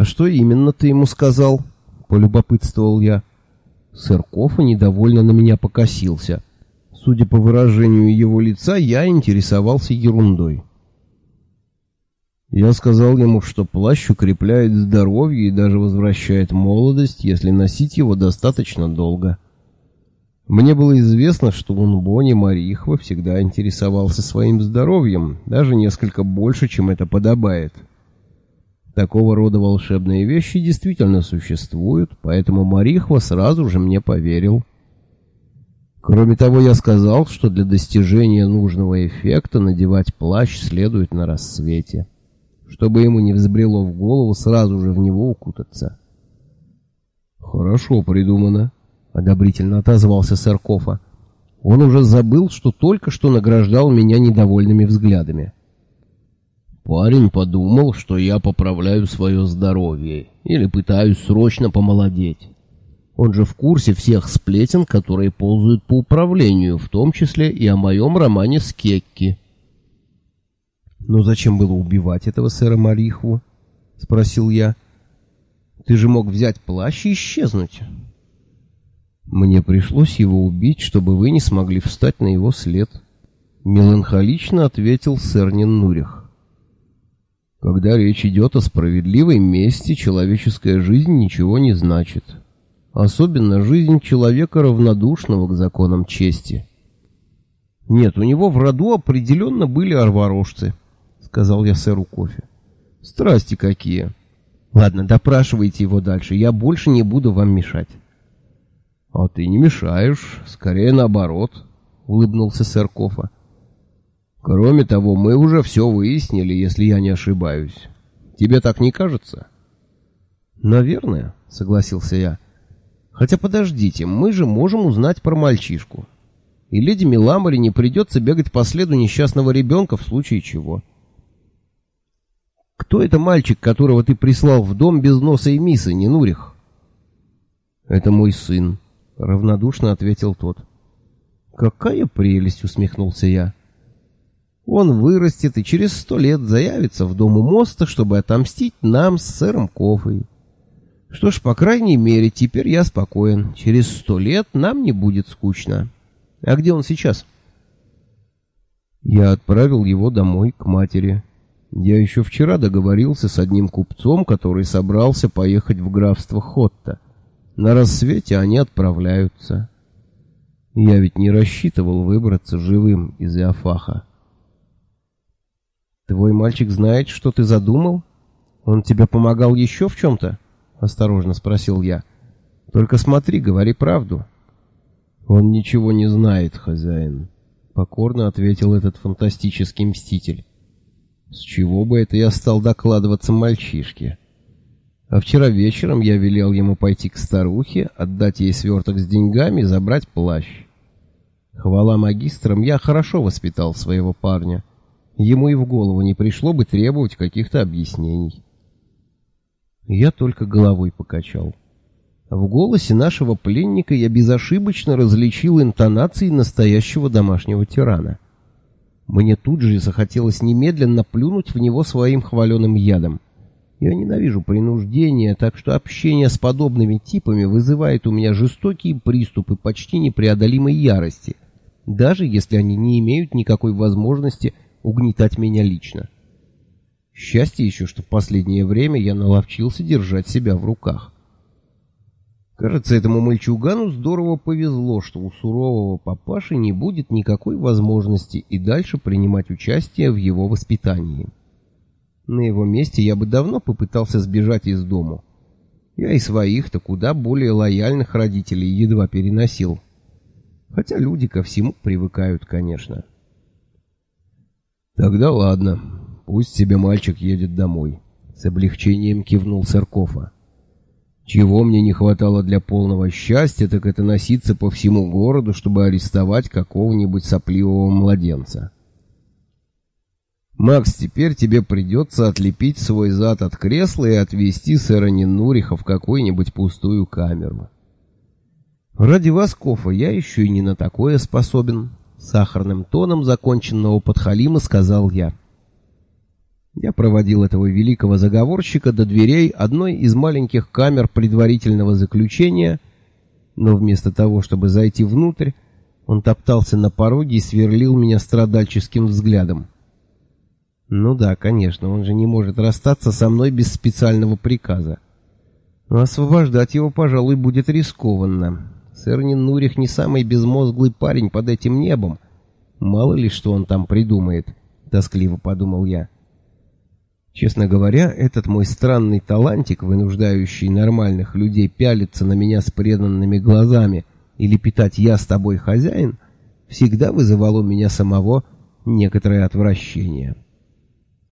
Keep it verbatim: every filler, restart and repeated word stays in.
«А что именно ты ему сказал?» — полюбопытствовал я. Сэр Кофа недовольно на меня покосился. Судя по выражению его лица, я интересовался ерундой. Я сказал ему, что плащ укрепляет здоровье и даже возвращает молодость, если носить его достаточно долго. Мне было известно, что Унбони Марихва всегда интересовался своим здоровьем, даже несколько больше, чем это подобает. Такого рода волшебные вещи действительно существуют, поэтому Марихва сразу же мне поверил. Кроме того, я сказал, что для достижения нужного эффекта надевать плащ следует на рассвете, чтобы ему не взбрело в голову сразу же в него укутаться. «Хорошо придумано», — одобрительно отозвался сэр Кофа. Он уже забыл, что только что награждал меня недовольными взглядами. «Парень подумал, что я поправляю свое здоровье или пытаюсь срочно помолодеть. Он же в курсе всех сплетен, которые ползают по управлению, в том числе и о моем романе с Кекки». «Но зачем было убивать этого сэра Марихву?» — спросил я. «Ты же мог взять плащ и исчезнуть». «Мне пришлось его убить, чтобы вы не смогли встать на его след», — меланхолично ответил сэр Неннурих. «Когда речь идет о справедливой мести, человеческая жизнь ничего не значит. Особенно жизнь человека, равнодушного к законам чести». «Нет, у него в роду определенно были арварожцы», — сказал я сэру Кофе. «Страсти какие! Ладно, допрашивайте его дальше, я больше не буду вам мешать». «А ты не мешаешь, скорее наоборот», — улыбнулся сэр Кофа. «Кроме того, мы уже все выяснили, если я не ошибаюсь. Тебе так не кажется?» «Наверное», — согласился я. «Хотя подождите, мы же можем узнать про мальчишку. И леди Миламари не придется бегать по следу несчастного ребенка в случае чего». «Кто это мальчик, которого ты прислал в дом без носа и мисы, Ненурих?» «Это мой сын», — равнодушно ответил тот. «Какая прелесть!» — усмехнулся я. «Он вырастет и через сто лет заявится в дом у моста, чтобы отомстить нам с сэром Кофой. Что ж, по крайней мере, теперь я спокоен. Через сто лет нам не будет скучно. А где он сейчас?» Я отправил его домой, к матери. Я еще вчера договорился с одним купцом, который собрался поехать в графство Хотта. На рассвете они отправляются. Я ведь не рассчитывал выбраться живым из Иофаха. «Твой мальчик знает, что ты задумал? Он тебе помогал еще в чем-то?» — осторожно спросил я. «Только смотри, говори правду». «Он ничего не знает, хозяин», — покорно ответил этот фантастический мститель. «С чего бы это я стал докладываться мальчишке? А вчера вечером я велел ему пойти к старухе, отдать ей сверток с деньгами и забрать плащ. Хвала магистрам, я хорошо воспитал своего парня. Ему и в голову не пришло бы требовать каких-то объяснений». Я только головой покачал. В голосе нашего пленника я безошибочно различил интонации настоящего домашнего тирана. Мне тут же захотелось немедленно плюнуть в него своим хваленым ядом. Я ненавижу принуждение, так что общение с подобными типами вызывает у меня жестокие приступы почти непреодолимой ярости, даже если они не имеют никакой возможности угнетать меня лично. Счастье еще, что в последнее время я наловчился держать себя в руках. Кажется, этому мальчугану здорово повезло, что у сурового папаши не будет никакой возможности и дальше принимать участие в его воспитании. На его месте я бы давно попытался сбежать из дому. Я и своих-то куда более лояльных родителей едва переносил. Хотя люди ко всему привыкают, конечно. «Тогда ладно, пусть себе мальчик едет домой», — с облегчением кивнул сэр Кофа. «Чего мне не хватало для полного счастья, так это носиться по всему городу, чтобы арестовать какого-нибудь сопливого младенца. Макс, теперь тебе придется отлепить свой зад от кресла и отвезти сэра Ненуриха в какую-нибудь пустую камеру». «Ради вас, Кофа, я еще и не на такое способен», — сахарным тоном законченного подхалима сказал я. Я проводил этого великого заговорщика до дверей одной из маленьких камер предварительного заключения, но вместо того, чтобы зайти внутрь, он топтался на пороге и сверлил меня страдальческим взглядом. Ну да, конечно, он же не может расстаться со мной без специального приказа. Но освобождать его, пожалуй, будет рискованно. Сэр Нинурих не самый безмозглый парень под этим небом. Мало ли, что он там придумает, тоскливо подумал я. Честно говоря, этот мой странный талантик, вынуждающий нормальных людей пялиться на меня с преданными глазами или питать «я с тобой, хозяин», всегда вызывал у меня самого некоторое отвращение.